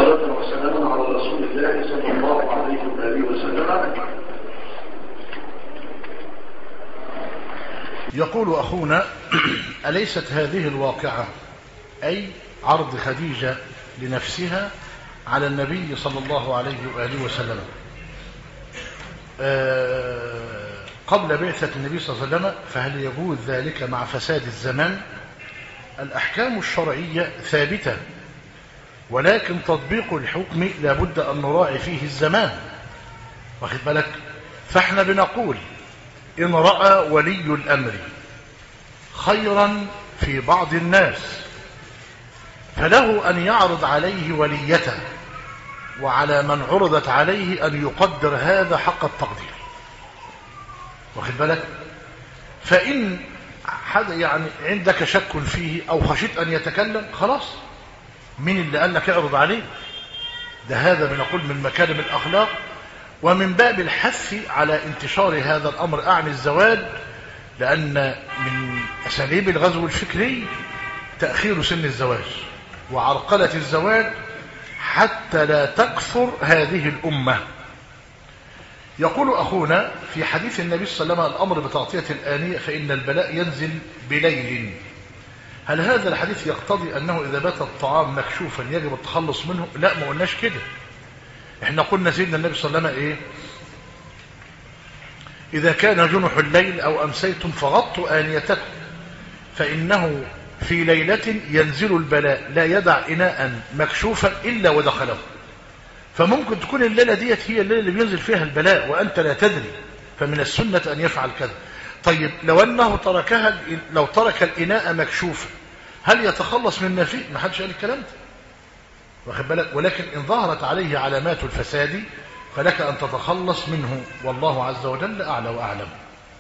صلاة وسلاما على رسول الله صلى الله عليه وآله وسلم. يقول أخونا: أليست هذه الواقعة أي عرض خديجة لنفسها على النبي صلى الله عليه وآله وسلم قبل بعثة النبي صلى الله عليه وسلم، فهل يجوز ذلك مع فساد الزمان؟ الأحكام الشرعية ثابتة، ولكن تطبيق الحكم لابد أن نراعي فيه الزمان، واخد بالك؟ فاحنا بنقول إن رأى ولي الأمر خيرا في بعض الناس فله أن يعرض عليه وليته، وعلى من عرضت عليه أن يقدر هذا حق التقدير، واخد بالك؟ فإن يعني عندك شك فيه أو خشيت أن يتكلم، خلاص، مين اللي قال لك اعرض عليه؟ ده هذا بنقول من مكارم الأخلاق، ومن باب الحث على انتشار هذا الأمر، أعني الزواج، لأن من أساليب الغزو الفكري تأخير سن الزواج وعرقلة الزواج حتى لا تكثر هذه الأمة. يقول أخونا: في حديث النبي صلى الله عليه وسلم الأمر بتغطية الآنية فإن البلاء ينزل بليل، هل هذا الحديث يقتضي أنه إذا بات الطعام مكشوفا يجب التخلص منه؟ لا، ما قلناش كده. احنا قلنا سيدنا النبي صلى الله عليه وسلم ايه؟ إذا كان جنح الليل أو أمسيتم فغطوا آنيتكم فإنه في ليلة ينزل البلاء لا يدع إناء مكشوفا إلا ودخله. فممكن تكون الليلة ديت هي الليلة اللي بينزل فيها البلاء وأنت لا تدري، فمن السنة أن يفعل كذا. طيب لو أنه لو ترك الإناء مكشوفا هل يتخلص من ما فيه؟ ما حدش قال الكلام ده، واخد بالك؟ ولكن إن ظهرت عليه علامات الفساد فلك أن تتخلص منه، والله عز وجل أعلى وأعلم.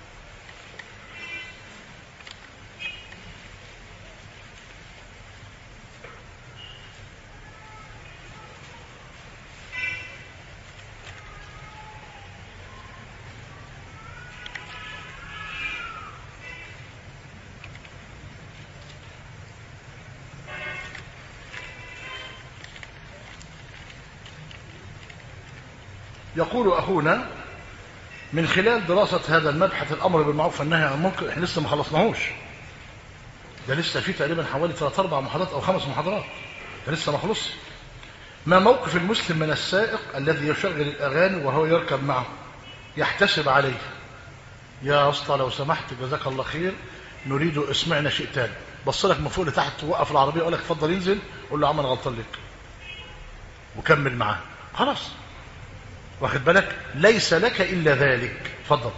يقول أخونا: من خلال دراسة هذا المبحث الأمر بالمعروف والنهي عن المنكر، احنا لسه ما خلصناهوش، ده لسه فيه تقريبا حوالي 3-4 محاضرات أو 5 محاضرات، ده لسه ما خلص. ما موقف المسلم من السائق الذي يشغل الأغاني وهو يركب معه يحتسب عليه؟ يا أسطى لو سمحت جزاك الله خير نريد اسمعنا شيء تاني. بص لك من فوق لتحت، توقف العربية وقال لك اتفضل ينزل، قول له عم انا غلطان لك وكمل معاه، خلاص، واخد بالك؟ ليس لك إلا ذلك. اتفضل.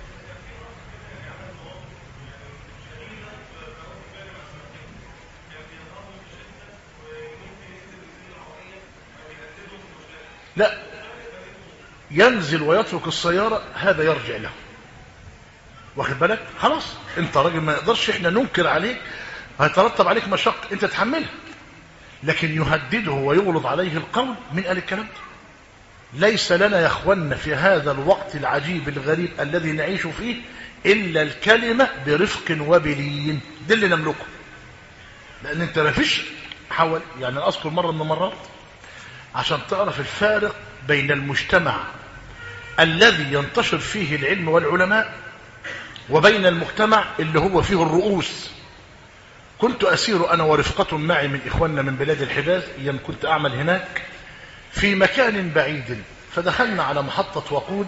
لا، ينزل ويترك السيارة هذا يرجع له، واخد بالك؟ خلاص، انت راجل ما نقدرش احنا ننكر عليك، هيترتب عليك مشق انت تحملها، لكن يهدده ويغلظ عليه القول، من قال الكلام ده؟ ليس لنا يا اخوانا في هذا الوقت العجيب الغريب الذي نعيش فيه إلا الكلمة برفق وبلين، ده اللي نملكه. لأن انت ما فيش حول، يعني أذكر مرة من المرات عشان تعرف الفارق بين المجتمع الذي ينتشر فيه العلم والعلماء وبين المجتمع اللي هو فيه الرؤوس. كنت أسير أنا ورفقة معي من إخواننا من بلاد الحجاز، أيام كنت أعمل هناك في مكان بعيد، فدخلنا على محطة وقود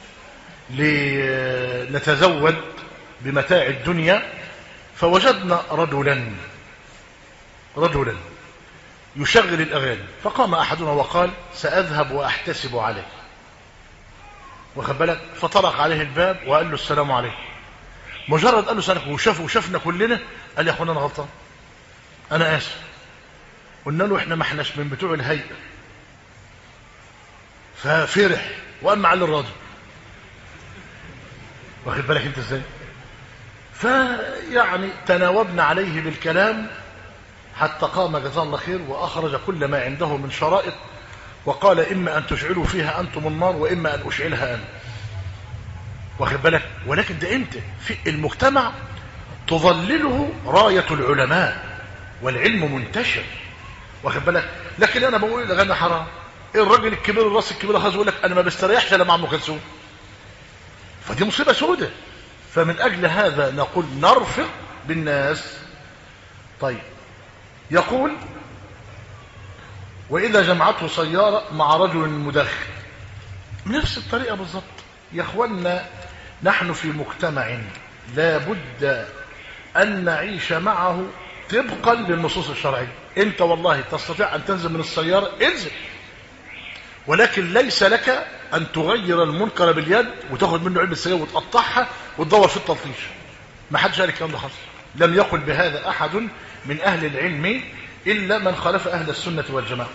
لنتزود بمتاع الدنيا، فوجدنا رجلا يشغل الأغاني، فقام أحدنا وقال سأذهب وأحتسب عليه، واخد بالك؟ فطرق عليه الباب وقال له السلام عليكم. مجرد قال له سلام وشافنا كلنا، قال يا أخوانا أنا غلطان، أنا آسف. قلنا له إحنا ما احناش من بتوع الهيئة، ففرح وقام معلي الراجل، واخد بالك انت ازاي؟ فيعني تناوبنا عليه بالكلام حتى قام جزاه الله خير واخرج كل ما عنده من شرائط، وقال اما ان تشعلوا فيها انتم النار واما ان اشعلها انا، واخد بالك؟ ولكن ده امتى؟ في المجتمع تظلله راية العلماء والعلم منتشر، واخد بالك؟ لكن انا بقول الاغاني حرام. الراجل الكبير الراس الكبير خلاص يقول لك انا ما بستريحش الا مع ام كلثوم، فدي مصيبه سودة. فمن اجل هذا نقول نرفق بالناس. طيب يقول واذا جمعته سياره مع رجل مدخن، نفس الطريقه بالظبط. يا اخوانا نحن في مجتمع لا بد ان نعيش معه طبقا للنصوص الشرعيه. انت والله تستطيع ان تنزل من السياره، انزل، ولكن ليس لك ان تغير المنكر باليد وتاخذ منه علبه سجاير وتقطعها وتدور في التلطيش. ما حدش قال الكلام ده خالص. لم يقل بهذا احد من اهل العلم الا من خالف اهل السنه والجماعه.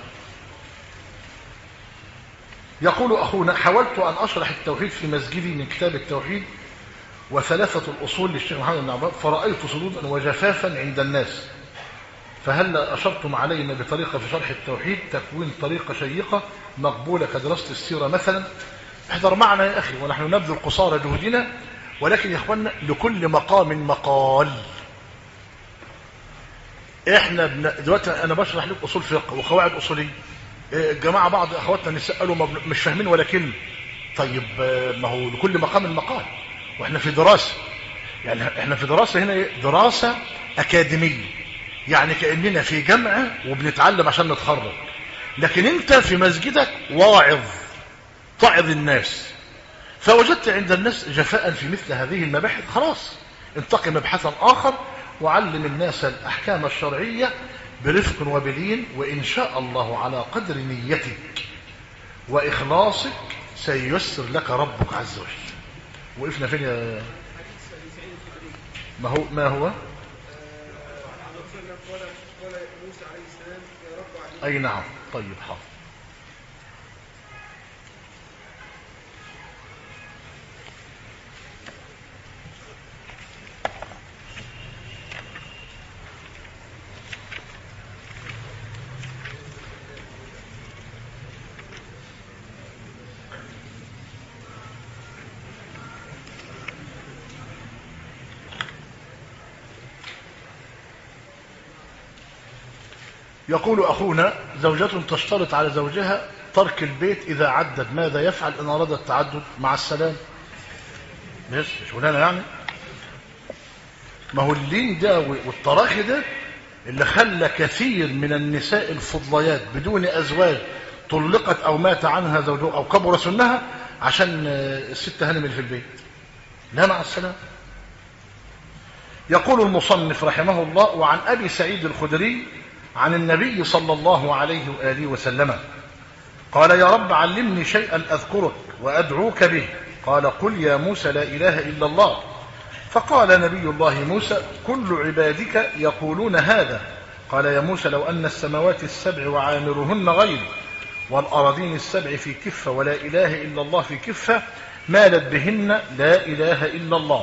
يقول اخونا حاولت ان اشرح التوحيد في مسجدي من كتاب التوحيد وثلاثه الاصول للشيخ محمد بن عبد الوهاب، فرايت صدودا وجفافا عند الناس، فهل اشرتم علينا بطريقه في شرح التوحيد تكوين طريقه شيقه مقبوله كدراسه السيره مثلا؟ احذر معنا يا اخي، ونحن نبذل قصارى جهدنا، ولكن يا اخوانا لكل مقام مقال. احنا دلوقتي انا بشرح لك اصول فقه وقواعد اصوليه، الجماعه بعض اخواتنا النساء قالوا مش فاهمين ولا كلمه. طيب ما هو لكل مقام مقال، واحنا في دراسه، يعني احنا في دراسه هنا دراسه اكاديميه، يعني كاننا في جامعه وبنتعلم عشان نتخرج. لكن انت في مسجدك واعظ تعظ الناس، فوجدت عند الناس جفاء في مثل هذه المباحث، خلاص انتقي مبحثا اخر وعلم الناس الاحكام الشرعيه برفق وبلين، وان شاء الله على قدر نيتك واخلاصك سييسر لك ربك عز وجل. وقفنا فين يا ما هو اي نعم. طيب حاضر. يقول أخونا زوجة تشترط على زوجها ترك البيت إذا عدد، ماذا يفعل إن أراد التعدد؟ مع السلام. مش شغلانة يعني. ما هو اللين ده والتراخي ده اللي خلى كثير من النساء الفضليات بدون أزواج طلقت أو مات عنها زوجها أو كبر سنها عشان الست هانم اللي في البيت. لا، مع السلام. يقول المصنف رحمه الله وعن أبي سعيد الخدري عن النبي صلى الله عليه وآله وسلم قال يا رب علمني شيئا أذكرك وأدعوك به. قال قل يا موسى لا إله إلا الله. فقال نبي الله موسى كل عبادك يقولون هذا. قال يا موسى لو أن السماوات السبع وعامرهن غيري والأراضين السبع في كفة ولا إله إلا الله في كفة مالت بهن لا إله إلا الله.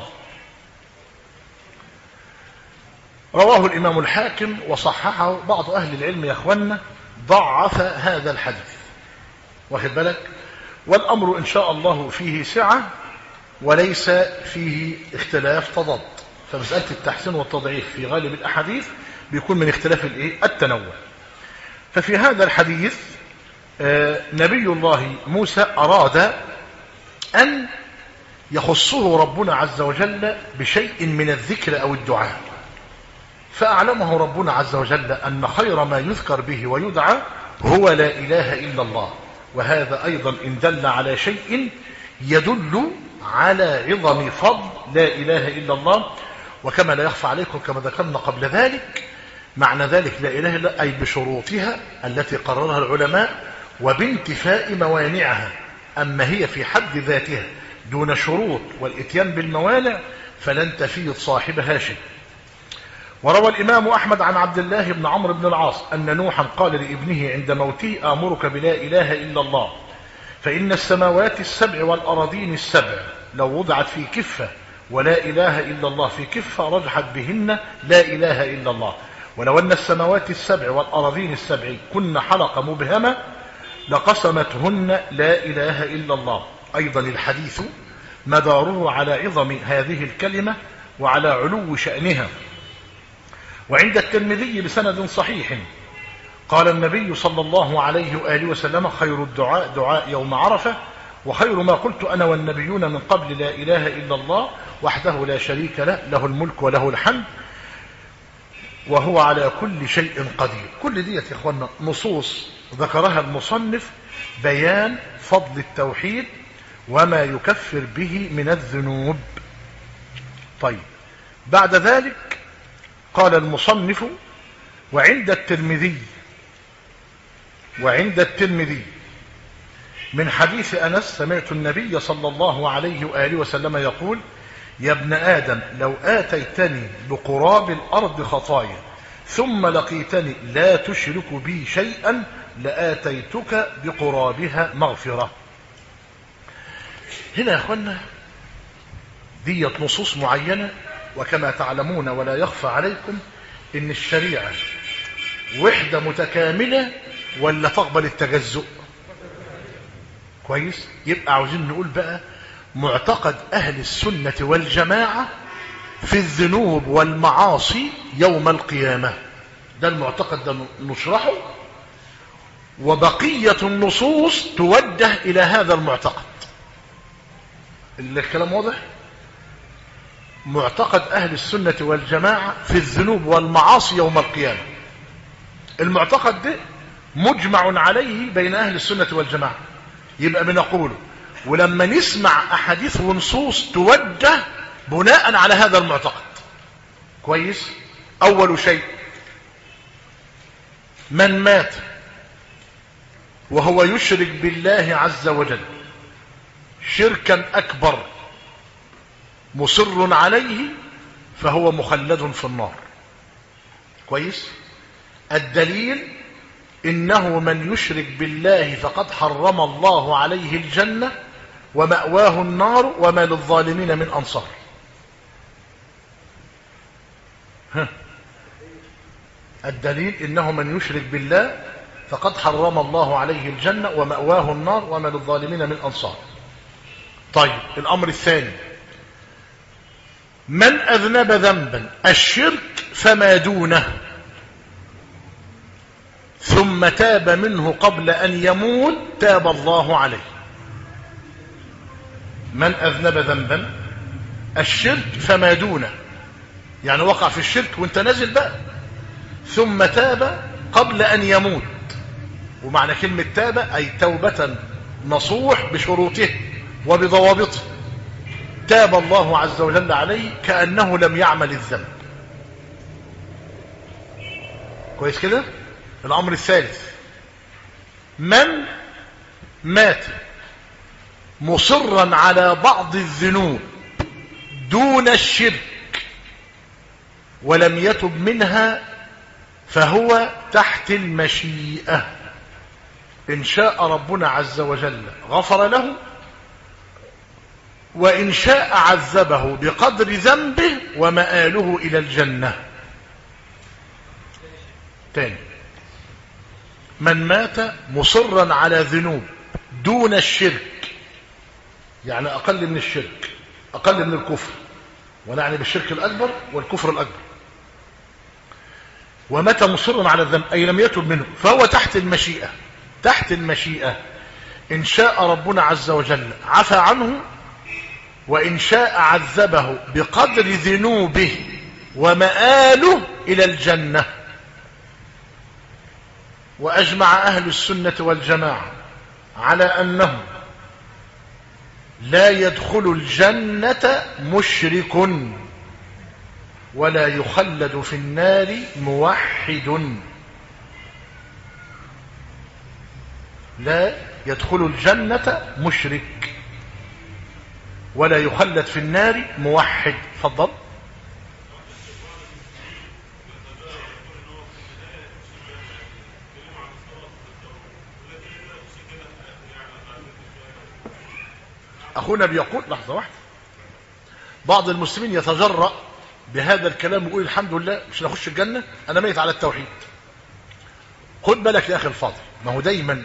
رواه الإمام الحاكم وصححه بعض أهل العلم يا أخوانا ضعف هذا الحديث، واخد بالك؟ والأمر إن شاء الله فيه سعة وليس فيه اختلاف تضاد، فمسألة التحسين والتضعيف في غالب الأحاديث بيكون من اختلاف التنوع. ففي هذا الحديث نبي الله موسى أراد أن يخصه ربنا عز وجل بشيء من الذكر أو الدعاء، فأعلمه ربنا عز وجل أن خير ما يذكر به ويدعى هو لا إله إلا الله. وهذا أيضا إن دل على شيء يدل على عظم فضل لا إله إلا الله. وكما لا يخفى عليكم كما ذكرنا قبل ذلك معنى ذلك لا إله إلا أي بشروطها التي قررها العلماء وبانتفاء موانعها. أما هي في حد ذاتها دون شروط والإتيان بالموانع فلن تفيد صاحبها شيء. وروى الإمام أحمد عن عبد الله بن عمرو بن العاص أن نوحا قال لابنه عند موته آمرك بلا إله إلا الله فإن السماوات السبع والأراضين السبع لو وضعت في كفة ولا إله إلا الله في كفة رجحت بهن لا إله إلا الله، ولو أن السماوات السبع والأراضين السبع كن حلقة مبهمة لقسمتهن لا إله إلا الله. أيضا الحديث مداره على عظم هذه الكلمة وعلى علو شأنها. وعند الترمذي بسند صحيح قال النبي صلى الله عليه وآله وسلم: خير الدعاء دعاء يوم عرفة، وخير ما قلت أنا والنبيون من قبل لا إله إلا الله وحده لا شريك له، له الملك وله الحمد وهو على كل شيء قدير. كل دي يا إخوانا نصوص ذكرها المصنف بيان فضل التوحيد وما يكفر به من الذنوب. طيب، بعد ذلك قال المصنف: وعند الترمذي من حديث أنس سمعت النبي صلى الله عليه وآله وسلم يقول: يا ابن آدم لو آتيتني بقراب الأرض خطايا ثم لقيتني لا تشرك بي شيئا لآتيتك بقرابها مغفرة. هنا يا أخوانا ديت نصوص معينة، وكما تعلمون ولا يخفى عليكم إن الشريعة وحدة متكاملة ولا تقبل التجزؤ. كويس؟ يبقى عاوزين نقول بقى معتقد أهل السنة والجماعة في الذنوب والمعاصي يوم القيامة. ده المعتقد ده نشرحه، وبقية النصوص توجه إلى هذا المعتقد. الكلام واضح؟ معتقد أهل السنة والجماعة في الذنوب والمعاصي يوم القيامة. المعتقد ده مجمع عليه بين أهل السنة والجماعة. يبقى بنقوله، ولما نسمع أحاديث ونصوص توجه بناء على هذا المعتقد. كويس؟ أول شيء: من مات وهو يشرك بالله عز وجل شركا أكبر مصر عليه فهو مخلد في النار. كويس؟ الدليل: إنه من يشرك بالله فقد حرم الله عليه الجنة ومأواه النار وما للظالمين من أنصار. الدليل: إنه من يشرك بالله فقد حرم الله عليه الجنة ومأواه النار وما للظالمين من أنصار. طيب، الأمر الثاني: من أذنب ذنبا الشرك فما دونه ثم تاب منه قبل أن يموت تاب الله عليه. من أذنب ذنبا الشرك فما دونه، يعني وقع في الشرك وانت نازل بقى، ثم تاب قبل أن يموت. ومعنى كلمة تاب أي توبة نصوح بشروطه وبضوابطه، تاب الله عز وجل عليه كأنه لم يعمل الذنب. كويس كده؟ الأمر الثالث: من مات مصرا على بعض الذنوب دون الشرك ولم يتب منها فهو تحت المشيئة. إن شاء ربنا عز وجل غفر له، وإن شاء عذبه بقدر ذنبه ومآله إلى الجنة. تاني: من مات مصرا على ذنوب دون الشرك، يعني أقل من الشرك، أقل من الكفر، ونعني بالشرك الأكبر والكفر الأكبر، ومات مصرا على الذنب أي لم يتب منه، فهو تحت المشيئة. تحت المشيئة، إن شاء ربنا عز وجل عفى عنه، وإن شاء عذبه بقدر ذنوبه ومآله إلى الجنة. وأجمع أهل السنة والجماعة على أنه لا يدخل الجنة مشرك ولا يخلد في النار موحد. لا يدخل الجنة مشرك ولا يخلد في النار موحد. فضل. أخونا بيقول لحظة واحدة، بعض المسلمين يتجرأ بهذا الكلام ويقول الحمد لله مش هنخش الجنة، أنا ميت على التوحيد. خد بالك يا أخي الفاضل، ما هو دايما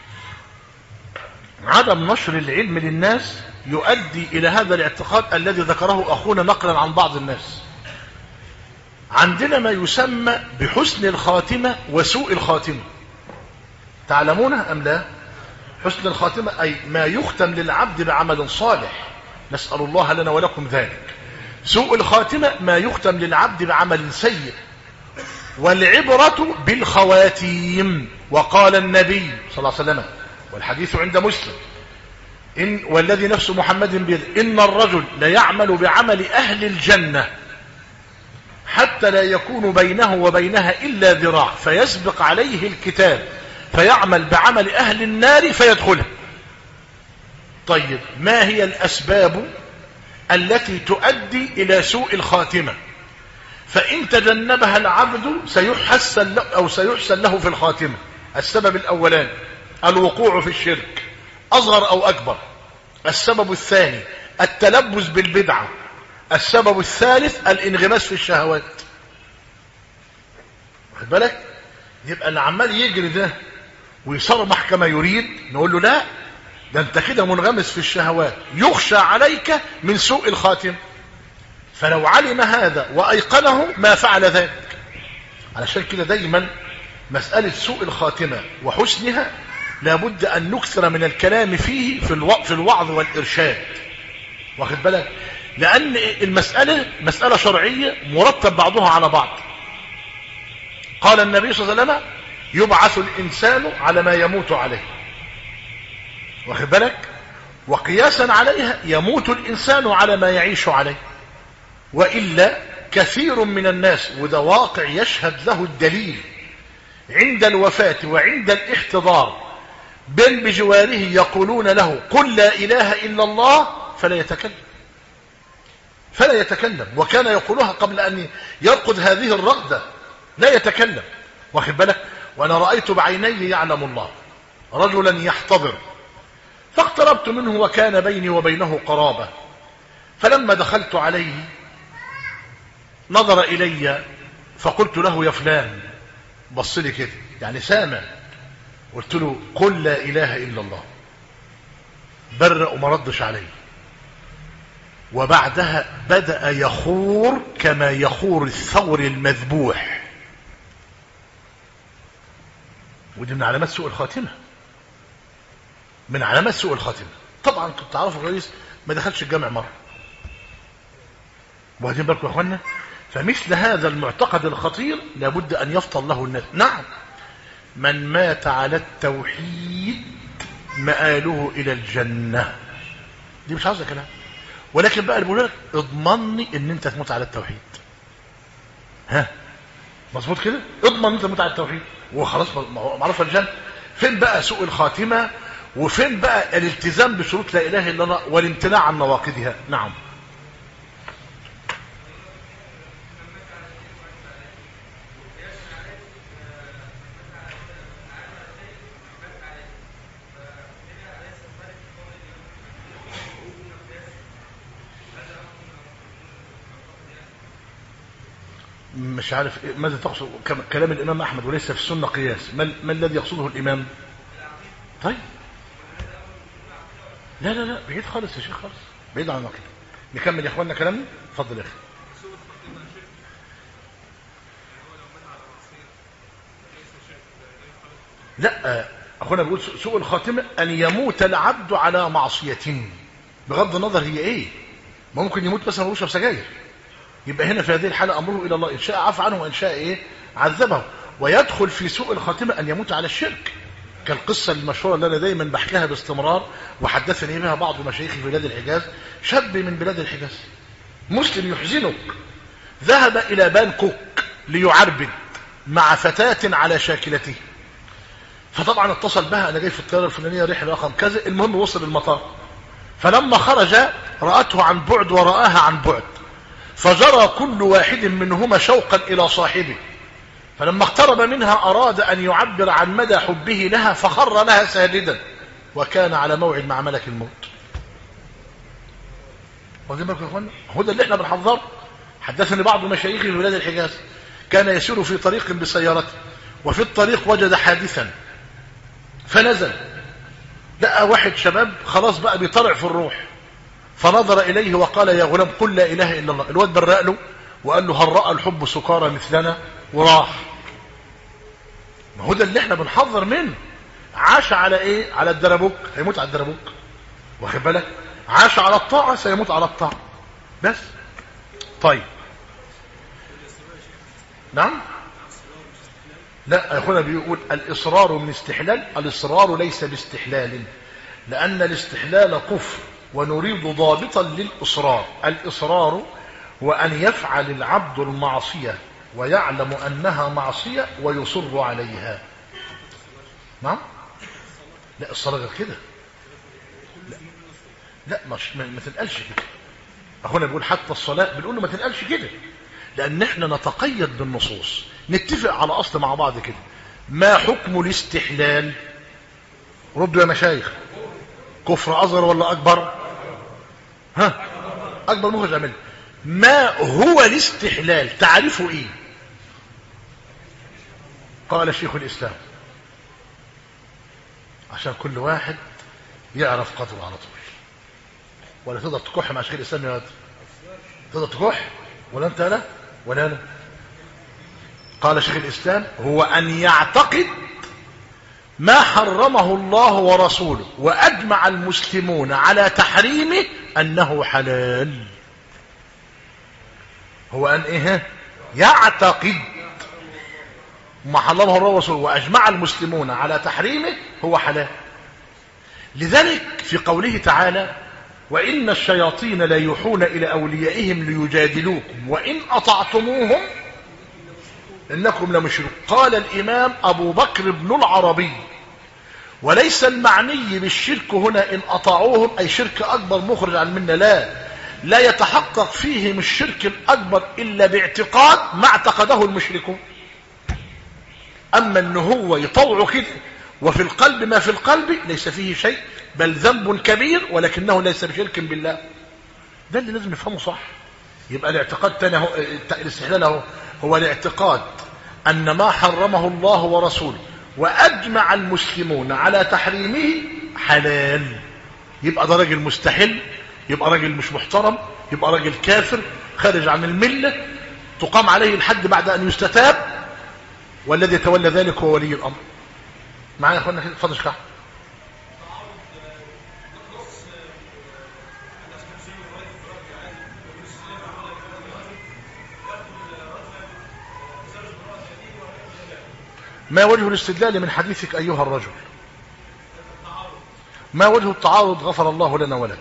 عدم نشر العلم للناس يؤدي إلى هذا الاعتقاد الذي ذكره أخونا نقلا عن بعض الناس. عندنا ما يسمى بحسن الخاتمة وسوء الخاتمة، تعلمونه أم لا؟ حسن الخاتمة أي ما يختم للعبد بعمل صالح، نسأل الله لنا ولكم ذلك. سوء الخاتمة ما يختم للعبد بعمل سيء. والعبرة بالخواتيم. وقال النبي صلى الله عليه وسلم والحديث عند مسلم والذي نفس محمد بيده إن الرجل ليعمل بعمل أهل الجنة حتى لا يكون بينه وبينها إلا ذراع فيسبق عليه الكتاب فيعمل بعمل أهل النار فيدخلها. طيب ما هي الأسباب التي تؤدي إلى سوء الخاتمة؟ فإن تجنبها العبد سيحسن له في الخاتمة. السبب الأولان الوقوع في الشرك أصغر أو أكبر. السبب الثاني التلبس بالبدعة. السبب الثالث الانغماس في الشهوات. واخد بالك؟ يبقى اللي عمال يجري ده ويصرمح كما يريد نقول له لا، ده انت كده منغمس في الشهوات، يخشى عليك من سوء الخاتمة. فلو علم هذا وأيقنه ما فعل ذلك. علشان كده دايما مسألة سوء الخاتمة وحسنها لابد أن نكثر من الكلام فيه في الوعظ والإرشاد. واخد بالك؟ لأن المسألة مسألة شرعية مرتب بعضها على بعض. قال النبي صلى الله عليه وسلم يبعث الإنسان على ما يموت عليه. واخد بالك؟ وقياسا عليها يموت الإنسان على ما يعيش عليه. وإلا كثير من الناس وده واقع يشهد له الدليل عند الوفاة وعند الاحتضار بل بجواره يقولون له قل لا إله إلا الله فلا يتكلم وكان يقولها قبل أن يرقد هذه الرقدة لا يتكلم. واخد بالك؟ وأنا رأيت بعيني يعلم الله رجلا يحتضر فاقتربت منه وكان بيني وبينه قرابة، فلما دخلت عليه نظر إلي فقلت له يا فلان، بص لي كده يعني سامع، قلت له قل لا إله إلا الله، برق وما ردش علي. وبعدها بدأ يخور كما يخور الثور المذبوح. ودي من علامات سوء الخاتمة، من علامات سوء الخاتمة. طبعا كنت تعرفوا كويس ما دخلش الجامع مرة. واخدين بالكم يا اخوانا؟ فمثل هذا المعتقد الخطير لابد أن يفطن له الناس. نعم، من مات على التوحيد مآله إلى الجنة. دي مش عاوزة كلام، ولكن بقى بقول لك اضمني ان انت تموت على التوحيد. ها مظبوط كده؟ اضمن ان انت تموت على التوحيد وخلاص معروف الجنة. فين بقى سوء الخاتمة؟ وفين بقى الالتزام بشروط لا إله إلا الله والامتناع عن نواقضها؟ نعم. مش عارف ماذا تقصد كلام الإمام أحمد وليس في السنة قياس. ما الذي يقصده الإمام؟ طيب لا بعيد خالص يا شيخ، خالص بعيد عن النقل. نكمل يا اخواننا كلامنا. اتفضل يا اخي. لا اخونا بيقول سوء الخاتمة ان يموت العبد على معصية، بغض النظر هي ايه. ممكن يموت مثلا ويشرب سجاير، يبقى هنا في هذه الحالة امره الى الله، ان شاء عفى عنه وان شاء ايه عذبه. ويدخل في سوء الخاتمة ان يموت على الشرك، كالقصة المشهورة اللي أنا دايما بحكيها باستمرار وحدثني بها بعض مشايخ في بلاد الحجاز. شاب من بلاد الحجاز مسلم يحزنك ذهب إلى بانكوك ليعربد مع فتاة على شاكلته، فطبعا اتصل بها أنا جاي في الطيارة الفلانية رحلة رقم كذا. المهم وصل المطار، فلما خرج رأته عن بعد ورآها عن بعد، فجرى كل واحد منهما شوقا إلى صاحبه، فلما اقترب منها أراد أن يعبر عن مدى حبه لها فخر لها ساجدا، وكان على موعد مع ملك الموت. واخدين بالكم يا اخوانا؟ هو ده اللي احنا بنحذره. حدثني بعض مشايخي في بلاد الحجاز كان يسير في طريق بسيارته، وفي الطريق وجد حادثا فنزل لقى واحد شباب خلاص بقى بيطلع في الروح، فنظر إليه وقال يا غلام قل لا إله إلا الله. الواد برق له وقال له هل رأى الحب سكارى مثلنا وراح. ما هو ده اللي احنا بنحذر منه. عاش على ايه؟ على الدربوك، هيموت على الدربوك، واخد بالك؟ عاش على الطاعة سيموت على الطاعة بس. طيب نعم، لا يا اخونا بيقول الاصرار من استحلال. الاصرار ليس باستحلال، لان الاستحلال كفر، ونريد ضابطا للاصرار. الاصرار هو ان يفعل العبد المعصية ويعلم انها معصية ويصر عليها. نعم، لا الصلاة غير كده. لا ما تنقلش كده. اخونا بيقول حتى الصلاة بنقول له ما تنقلش كده، لان احنا نتقيد بالنصوص. نتفق على اصل مع بعض كده. ما حكم الاستحلال؟ ردوا يا مشايخ. كفر اصغر ولا اكبر؟ ها، اكبر مخرج عمل. ما هو الاستحلال؟ تعرفه ايه؟ قال شيخ الاسلام، عشان كل واحد يعرف قدره على طول. ولا تقدر تكح مع شيخ الاسلام يا واد؟ تقدر تكح ولا انت؟ لا ولا انا. قال شيخ الاسلام هو ان يعتقد ما حرمه الله ورسوله واجمع المسلمون على تحريمه انه حلال. هو ان ايه؟ يعتقد ما حرمه الله ورسوله واجمع المسلمون على تحريمه هو حلال. لذلك في قوله تعالى وإن الشياطين لا يوحون إلى أوليائهم ليجادلوكم وإن أطعتموهم إنكم لمشركون. قال الإمام أبو بكر بن العربي وليس المعني بالشرك هنا إن أطاعوهم أي شرك أكبر مخرج عن الملة، لا يتحقق فيهم الشرك الأكبر إلا باعتقاد ما اعتقده المشركون. أما أنه هو يطوع كده وفي القلب ما في القلب ليس فيه شيء، بل ذنب كبير ولكنه ليس بشرك بالله. ده اللي لازم نفهمه صح. يبقى الاعتقاد تاني هو الاستحلال هو الاعتقاد أن ما حرمه الله ورسوله وأجمع المسلمون على تحريمه حلال. يبقى ده راجل مستحل، يبقى راجل مش محترم، يبقى راجل كافر خارج عن الملة، تقام عليه الحد بعد أن يستتاب، والذي يتولى ذلك هو ولي الأمر. معايا يا اخوانا كده؟ اتفضل شكرا. ما وجه الاستدلال من حديثك أيها الرجل؟ ما وجه التعارض؟ غفر الله لنا ولك.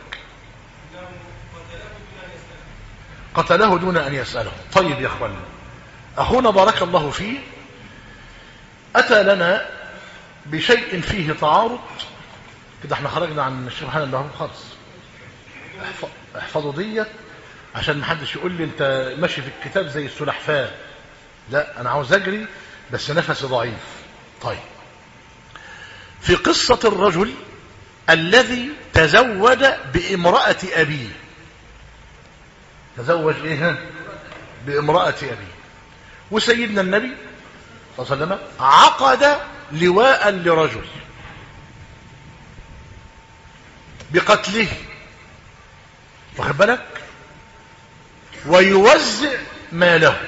قتله دون أن يسأله. طيب يا اخوانا، أخونا بارك الله فيه أتى لنا بشيء فيه تعارض كده. احنا خرجنا عن سبحان الله خالص. احفظوا دي عشان محدش يقول لي انت ماشي في الكتاب زي السلحفاة. لا، انا عاوز اجري بس نفسي ضعيف. طيب، في قصة الرجل الذي تزوج بامرأة أبيه. تزوج ايه؟ بامرأة أبيه. وسيدنا النبي صلى الله عليه وسلم عقد لواء لرجل بقتله، واخد بالك، ويوزع ماله،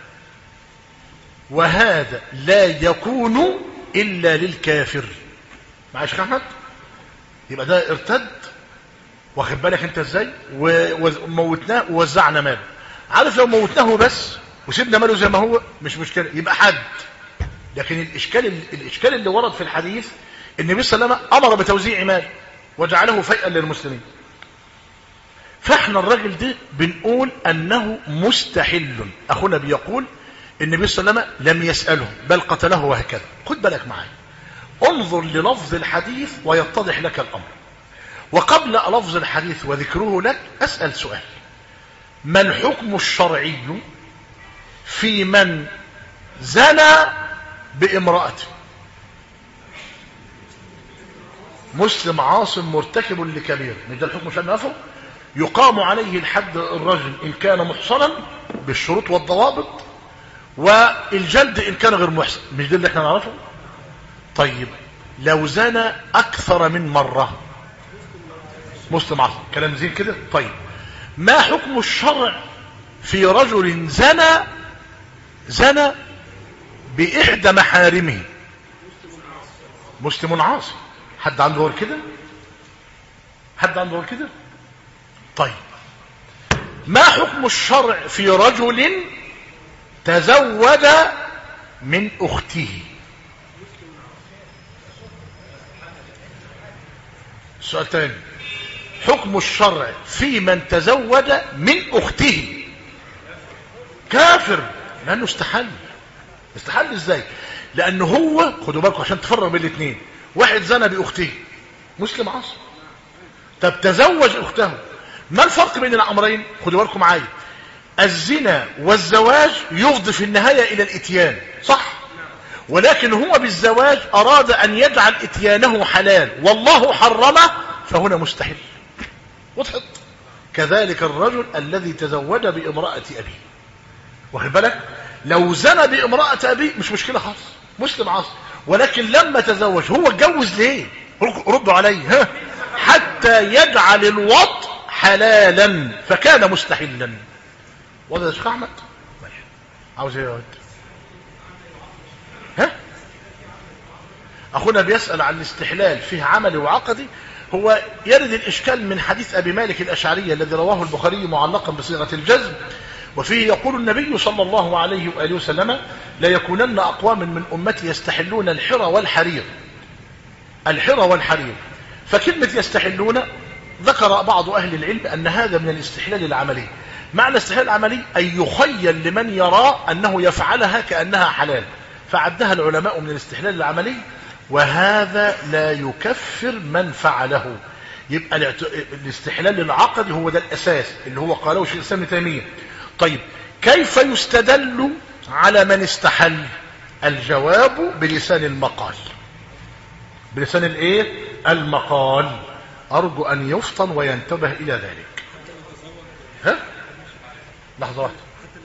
وهذا لا يكون إلا للكافر. معايا يا أحمد؟ يبقى ده ارتد، واخد بالك انت ازاي؟ وموتناه ووزعنا ماله. عارف لو موتناه بس وسيبنا ماله زي ما هو مش مشكلة، يبقى حد. لكن الإشكال اللي ورد في الحديث النبي صلى الله عليه وسلم أمر بتوزيع مال وجعله فيئا للمسلمين. فاحنا الراجل ده بنقول أنه مستحل. أخونا بيقول النبي صلى الله عليه وسلم لم يسأله بل قتله وهكذا. خد بالك معي، انظر للفظ الحديث ويتضح لك الأمر. وقبل لفظ الحديث وذكره لك أسأل سؤال: ما الحكم الشرعي في من زنى بامرأته؟ مسلم عاصم مرتكب لكبير، مش ده الحكم الشرعي نفسه؟ يقام عليه الحد الرجل إن كان محصنا بالشروط والضوابط، والجلد إن كان غير محصن. مش ده اللي احنا نعرفه؟ طيب لو زنى أكثر من مرة مسلم عاصم، كلام زين كده. طيب ما حكم الشرع في رجل زنى بإحدى محارمه مسلم عاصي. حد عنده غير كده؟ حد عنده غير كده؟ طيب ما حكم الشرع في رجل تزوج من أخته؟ السؤال تاني، حكم الشرع في من تزوج من أخته؟ كافر، لأنه استحل. استحل ازاي؟ لأنه هو، خدوا بالكم عشان تفرق بين الاثنين، واحد زنى بأخته مسلم عاصي، طب تزوج أخته، ما الفرق بين الأمرين؟ خدوا بالكم معايا، الزنا والزواج يفضي في النهاية إلى الإتيان، صح؟ ولكن هو بالزواج أراد أن يجعل إتيانه حلال والله حرمه، فهنا مستحيل. وضحت؟ كذلك الرجل الذي تزوج بامرأة أبيه، واخد بالك؟ لو زنى بامرأة أبيه مش مشكلة خالص، مسلم عاصي، ولكن لما تزوج هو اتجوز ليه؟ ردوا عليه، ها؟ حتى يجعل الوطء حلالا فكان مستحلا. وضع يا شيخ أحمد؟ ماشي. عاوز ايه يا ولد؟ ها؟ أخونا بيسأل عن الاستحلال فيه عملي وعقدي. هو يرد الإشكال من حديث أبي مالك الأشعري الذي رواه البخاري معلقا بصيغة الجزم، وفيه يقول النبي صلى الله عليه وآله وسلم: لا يكونن أقوام من أمتي يستحلون الحرى والحرير. الحرى والحرير، فكلمة يستحلون ذكر بعض أهل العلم أن هذا من الاستحلال العملي. معنى الاستحلال العملي أن يخيل لمن يرى أنه يفعلها كأنها حلال، فعدها العلماء من الاستحلال العملي، وهذا لا يكفر من فعله. يبقى الاستحلال العقدي هو ده الأساس اللي هو قاله شيخ الإسلام ابن تيمية. طيب كيف يستدل على من استحل؟ الجواب بلسان المقال. بلسان الايه؟ المقال. أرجو أن يفطن وينتبه إلى ذلك. ها؟ لحظة واحدة.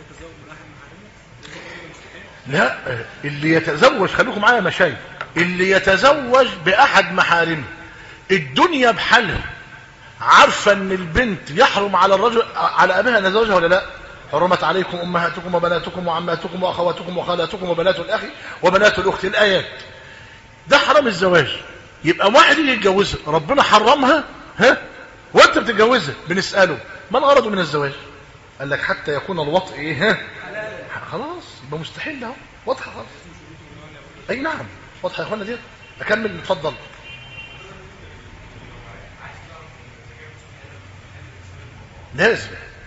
لا، اللي يتزوج، خليكم معايا مشايخ، اللي يتزوج بأحد محارمه الدنيا بحالها عارفة ان البنت يحرم على الرجل على أبيها أن يتزوجها ولا لا؟ حرمت عليكم أمهاتكم وبناتكم وعماتكم وأخواتكم وخالاتكم وبنات الأخ وبنات الأخت، الآيات. ده حرام الزواج. يبقى واحد يجي يتجوزها ربنا حرمها، ها؟ وانت بتتجوزها بنسأله ما الغرض من الزواج؟ قال لك حتى يكون الوطء ايه؟ ها؟ خلاص يبقى مستحيل اهو، واضحه خالص. اي نعم واضحه يا اخوانا دي. اكمل، اتفضل. لازم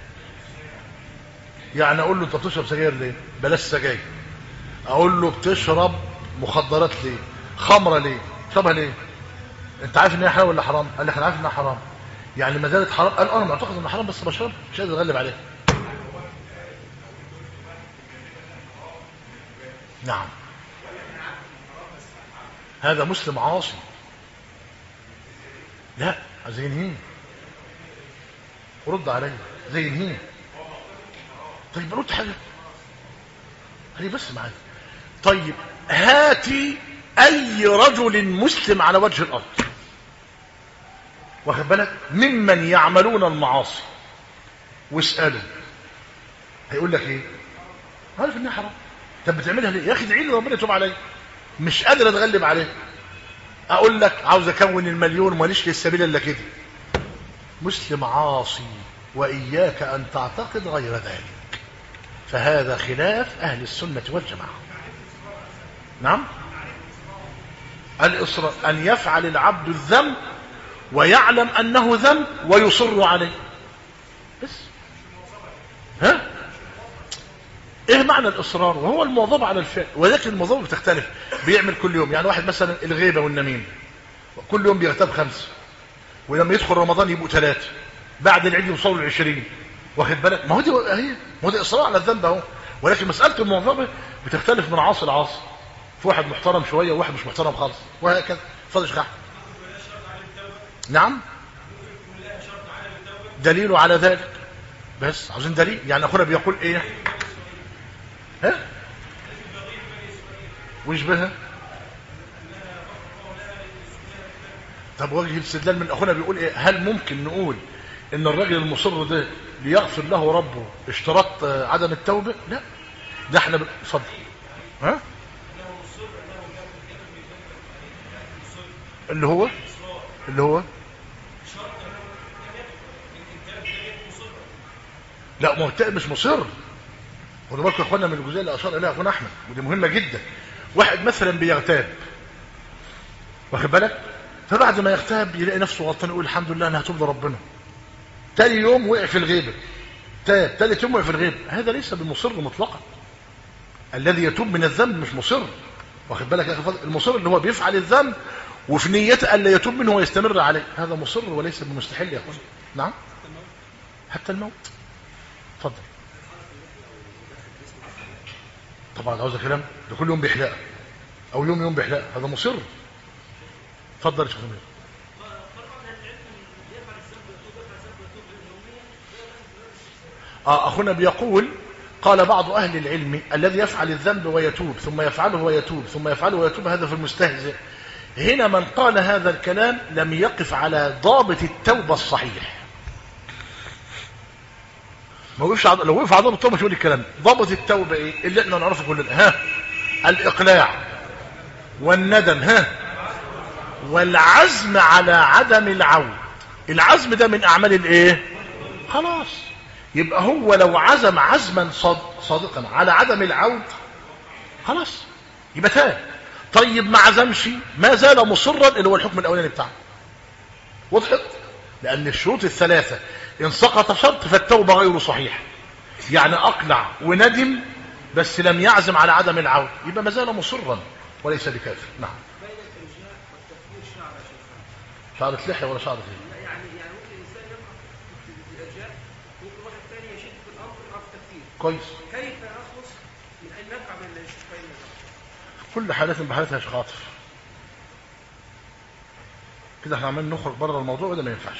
يعني اقول له انت بتشرب سجاير ليه؟ بلاش سجاير. اقول له بتشرب مخدرات ليه؟ خمره ليه؟ تشربها ليه؟ انت عارف ان هي حلال ولا حرام؟ قال لك انا عارف انها حرام. يعني ما زالت حرام؟ قال انا معتقد انها حرام بس بشرب، مش قادر اتغلب عليها. نعم، هذا مسلم عاصي. لا، زي ينهيه. رد علي، زي ينهيه. طيب رد حاجه، خلي بس معايا. طيب هاتي اي رجل مسلم على وجه الارض، واخد بالك، ممن يعملون المعاصي، واساله هيقول لك ايه؟ عارف انها حرام. طب بتعملها ليه؟ يا اخي ادعي لي ربنا يتوب عليا، مش قادر اتغلب عليه. اقول لك عاوز اكون المليون وماليش للسبيل الا كده. مسلم عاصي، واياك ان تعتقد غير ذلك، فهذا خلاف اهل السنه والجماعه. نعم، الاصرار ان يفعل العبد الذنب ويعلم انه ذنب ويصر عليه بس. ها؟ ايه معنى الاصرار؟ وهو المواظبه على الفعل، ولكن المواظبه بتختلف. بيعمل كل يوم، يعني واحد مثلا الغيبه والنميمه كل يوم بيغتاب 5، ولما يدخل رمضان يبقوا 3، بعد العيد يوصلوا ل20، واخد بالك؟ ما هو دي هي، ما هو دي اصرار على الذنب اهو. ولكن مساله المواظبه بتختلف من عاصي لعاصي، في واحد محترم شويه وواحد مش محترم خالص، وهكذا. اتفضل يا شيخ احمد. نعم، دليل على ذلك، بس عاوزين دليل. يعني اخونا بيقول ايه؟ ها؟ ويشبهها. طب وجه الاستدلال من اخونا بيقول ايه؟ هل ممكن نقول ان الراجل المصر ده ليغفر له ربه اشترط عدم التوبة؟ لا، ده احنا اتفضل. ها اللي هو لا، مرتقب مش مصر. خدوا بالكم يا اخوانا من الجزئيه اللي اشار اليها اخونا احمد، ودي مهمه جدا. واحد مثلا بيغتاب، واخد بالك، فبعد ما يغتاب يلاقي نفسه غلطان يقول الحمد لله انا هتوب لربنا. تاني يوم وقع في الغيبه، تالت يوم وقع في الغيبه. هذا ليس بالمصر مطلقا. الذي يتوب من الذنب مش مصر، واخد بالك يا اخي فضل. المصر اللي هو بيفعل الذنب وفي نيته الا يتوب منه ويستمر عليه، هذا مصر وليس بمستحيل يا اخوان. نعم، حتى الموت. اتفضل. طبعا عاوز كلام ده كل يوم بيحلقها او يوم بيحلقها، هذا مصر. اتفضل يا شيخ امير. اخونا بيقول قال بعض اهل العلم الذي يفعل الذنب ويتوب ثم يفعله ويتوب ثم يفعله ويتوب هذا في المستهزئ. هنا من قال هذا الكلام لم يقف على ضابط التوبه الصحيح. ما وقفش لو وقف على ضابط التوبه مش يقول الكلام. ضابط التوبه ايه اللي احنا نعرفه كلنا؟ الاقلاع والندم، والعزم على عدم العود. العزم ده من اعمال الايه؟ خلاص، يبقى هو لو عزم عزما صادقا على عدم العود خلاص يبقى تاب. طيب ما عزمش، ما زال مصرا، اللي هو الحكم الاولاني بتاعه. وضحت؟ لان الشروط الثلاثه ان سقط شرط فالتوبه غير صحيحه. يعني اقلع وندم بس لم يعزم على عدم العود، يبقى ما زال مصرا وليس بكافر. نعم. شعرة لحية ولا شعرة ايه؟ يعني ممكن الانسان يقع في الارجاء، ممكن واحد ثاني يشد في الامر او في التكفير. كويس. كيف يخلص من ان يقع بين الشقين؟ كل حالة بحالتها يا شيخ عاطف. كده احنا عمالين نخرج بره الموضوع وده ما ينفعش.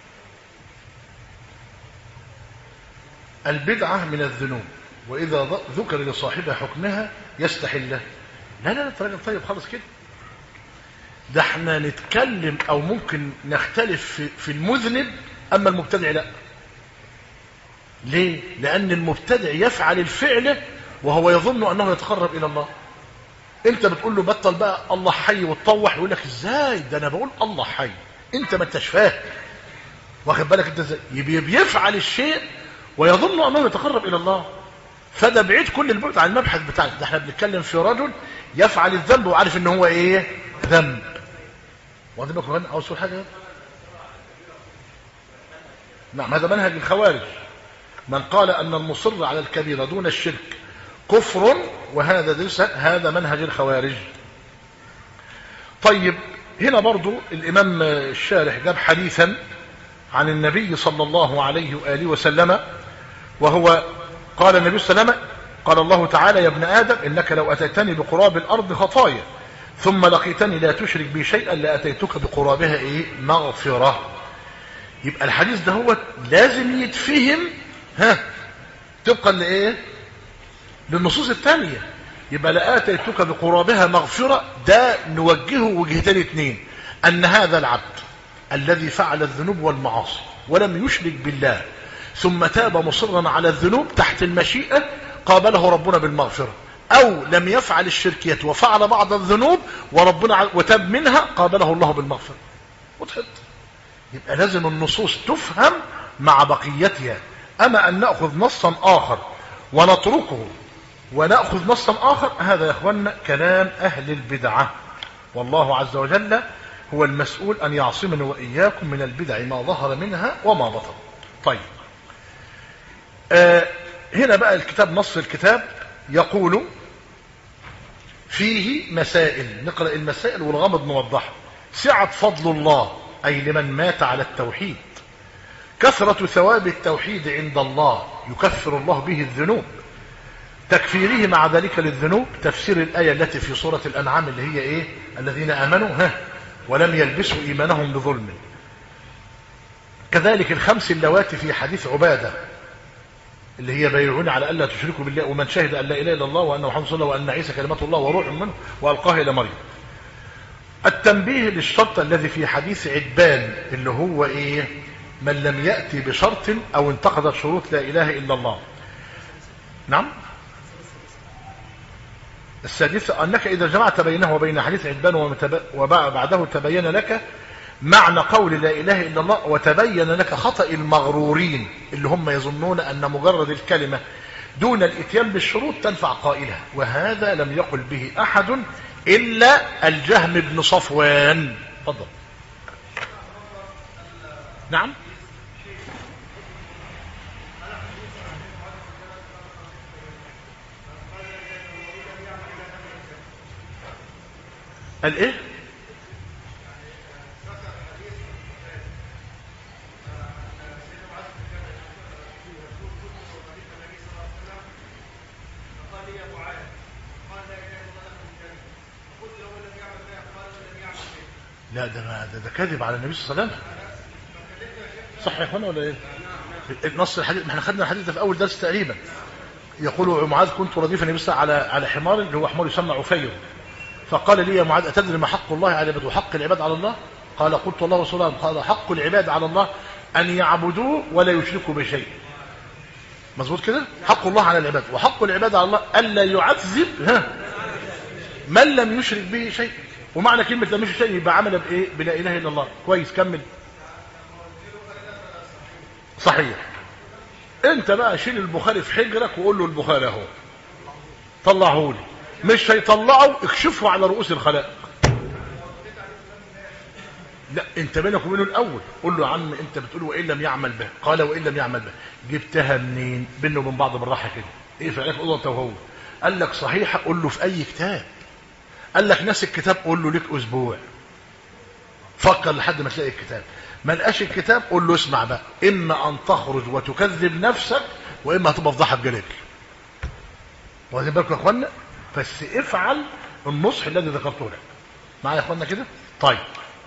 البدعة من الذنوب، واذا ذكر لصاحبها حكمها يستحله. لا لا لا، راجل طيب خالص كده. ده احنا نتكلم او ممكن نختلف في المذنب، اما المبتدع لا. ليه؟ لان المبتدع يفعل الفعل وهو يظن انه يتقرب الى الله. انت بتقول له بطل بقى الله حي وتطوح، يقول لك ازاي ده انا بقول الله حي، انت ما انتش فاهم. واخد بالك انت ازاي؟ بيفعل الشيء ويظن انه يتقرب الى الله، فده بعيد كل البعد عن المبحث بتاعنا. ده احنا بنتكلم في رجل يفعل الذنب وعارف ان هو ايه؟ ذنب. واخد بالك كمان؟ عاوز تقول حاجه؟ نعم، هذا منهج الخوارج. من قال ان المصر على الكبيره دون الشرك كفر، وهذا ليس هذا منهج الخوارج. طيب هنا برضو الامام الشارح جاب حديثا عن النبي صلى الله عليه واله وسلم، وهو قال النبي صلى الله عليه وسلم قال الله تعالى يا ابن ادم انك لو اتيتني بقراب الارض خطايا ثم لقيتني لا تشرك بي شيئا لاتيتك بقرابها ايه؟ مغفره. يبقى الحديث ده هو لازم يتفهم طبقا لايه؟ للنصوص الثانيه. يبقى لاتيتك بقرابها مغفره، ده نوجهه وجهتين اثنين: ان هذا العبد الذي فعل الذنوب والمعاصي ولم يشرك بالله ثم تاب مصرا على الذنوب تحت المشيئه قابله ربنا بالمغفره، او لم يفعل الشركيات وفعل بعض الذنوب وربنا وتاب منها قابله الله بالمغفره. وضحت؟ يبقى لازم النصوص تفهم مع بقيتها. اما ان ناخذ نصا اخر ونتركه وناخذ نصا اخر، هذا يا اخوانا كلام اهل البدعه، والله عز وجل هو المسؤول ان يعصمنا واياكم من البدع ما ظهر منها وما بطن. طيب هنا بقى الكتاب، نص الكتاب يقول فيه مسائل، نقرأ المسائل والغمض نوضحها. سعة فضل الله أي لمن مات على التوحيد، كثرة ثواب التوحيد عند الله يكفر الله به الذنوب، تكفيره مع ذلك للذنوب، تفسير الآية التي في سورة الأنعام اللي هي إيه؟ الذين آمنوا ولم يلبسوا إيمانهم بظلم. كذلك الخمس اللواتي في حديث عبادة اللي هي بيعون على ألا تشركوا بالله ومن شهد أن لا إله إلا الله وأن محمد صلى الله وأن عيسى كلمة الله وروح منه وألقاه إلى مريم. التنبيه للشرط الذي في حديث عتبان اللي هو إيه؟ من لم يأتي بشرط أو انتقضت شروط لا إله إلا الله. نعم. السادسة أنك إذا جمعت بينه وبين حديث عتبان وبعده تبين لك معنى قول لا إله إلا الله، وتبين لك خطأ المغرورين اللي هم يظنون أن مجرد الكلمة دون الاتيان بالشروط تنفع قائلها، وهذا لم يقل به أحد إلا الجهم بن صفوان. تفضل. نعم. الايه؟ لا ده كذب على النبي صلى الله عليه وسلم. صح يا اخوانا ولا ايه؟ نص الحديث، ما احنا خدنا الحديث ده في اول درس تقريبا. يقول معاذ كنت رديف النبي صلى الله عليه وسلم على حمار، اللي هو حمار يسمى عفير، فقال لي يا معاذ أتدري ما حق الله على العباد وحق العباد على الله؟ قال قلت الله ورسوله. قال حق العباد على الله أن يعبدوه ولا يشركوا بشيء. مظبوط كده؟ حق الله على العباد، وحق العباد على الله ألا يعذب من لم يشرك به شيء. ومعنى كلمة لم يشرك شيء يبقى عمل بإيه؟ بلا إله إلا الله. كويس، كمل. صحيح. انت بقى شيل البخاري في حجرك وقول له البخاري اهو، طلعه لي. مش هيطلعه، اكشفه على رؤوس الخلائق. لا، انت بينك وبينه الاول قول له يا عم انت بتقول وان لم يعمل به، قال وان لم يعمل به، جبتها منين؟ بينه وبين بعض بالراحه كده. ايه في عليك؟ قول له انت وهو. قال لك صحيحه، قول له في اي كتاب. قال لك ناس الكتاب، قول له ليك اسبوع فكر لحد ما تلاقي الكتاب. ما لقاش الكتاب قول له اسمع بقى، اما ان تخرج وتكذب نفسك، واما هتبقى فضحه بجلال. واخدين بالكم يا اخوانا؟ بس افعل النصح الذي ذكرته لك. معايا يا اخوانا كده؟ طيب.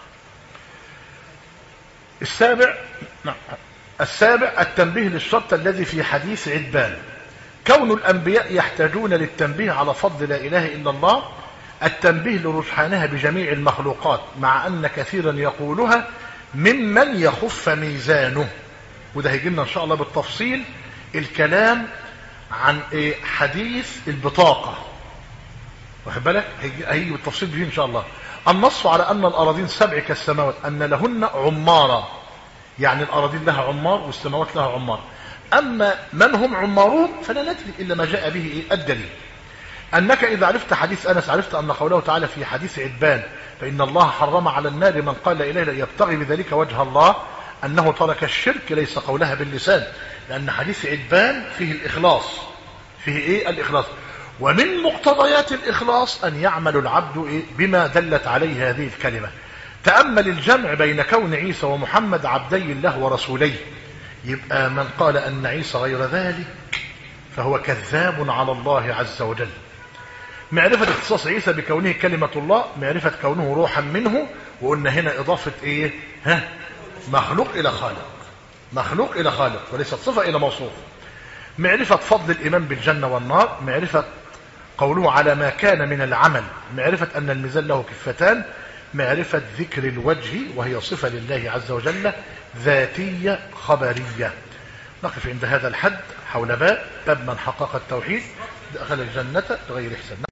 السابع التنبيه للشرط الذي في حديث عتبان. كون الانبياء يحتاجون للتنبيه على فضل لا اله الا الله، التنبيه لرجحانها بجميع المخلوقات، مع ان كثيرا يقولها ممن يخف ميزانه. وده هيجي لنا ان شاء الله بالتفصيل الكلام عن حديث البطاقه. واخد بالك؟ هيجي بالتفصيل فيه ان شاء الله. النص على ان الاراضين 7 كالسماوات، ان لهن عمارا، يعني الاراضين لها عمار والسماوات لها عمار. اما من هم عمارون فلا ندري الا ما جاء به الدليل. انك اذا عرفت حديث انس عرفت ان قوله تعالى في حديث عتبان فان الله حرم على النار من قال لا اله الا يبتغي بذلك وجه الله، انه ترك الشرك ليس قولها باللسان، لان حديث عتبان فيه الاخلاص. فيه ايه؟ الاخلاص. ومن مقتضيات الإخلاص أن يعمل العبد بما دلت عليه هذه الكلمة. تأمل الجمع بين كون عيسى ومحمد عبدي الله ورسوليه. يبقى من قال أن عيسى غير ذلك فهو كذاب على الله عز وجل. معرفة اختصاص عيسى بكونه كلمة الله، معرفة كونه روحا منه، وقلنا هنا إضافة إيه؟ مخلوق إلى خالق. مخلوق إلى خالق وليست صفة إلى موصوف. معرفة فضل الإيمان بالجنة والنار، معرفة قوله على ما كان من العمل، معرفة أن الميزان له كفتان، معرفة ذكر الوجه وهي صفة لله عز وجل ذاتية خبرية. نقف عند هذا الحد حول باب من حقق التوحيد دخل الجنة بغير حساب.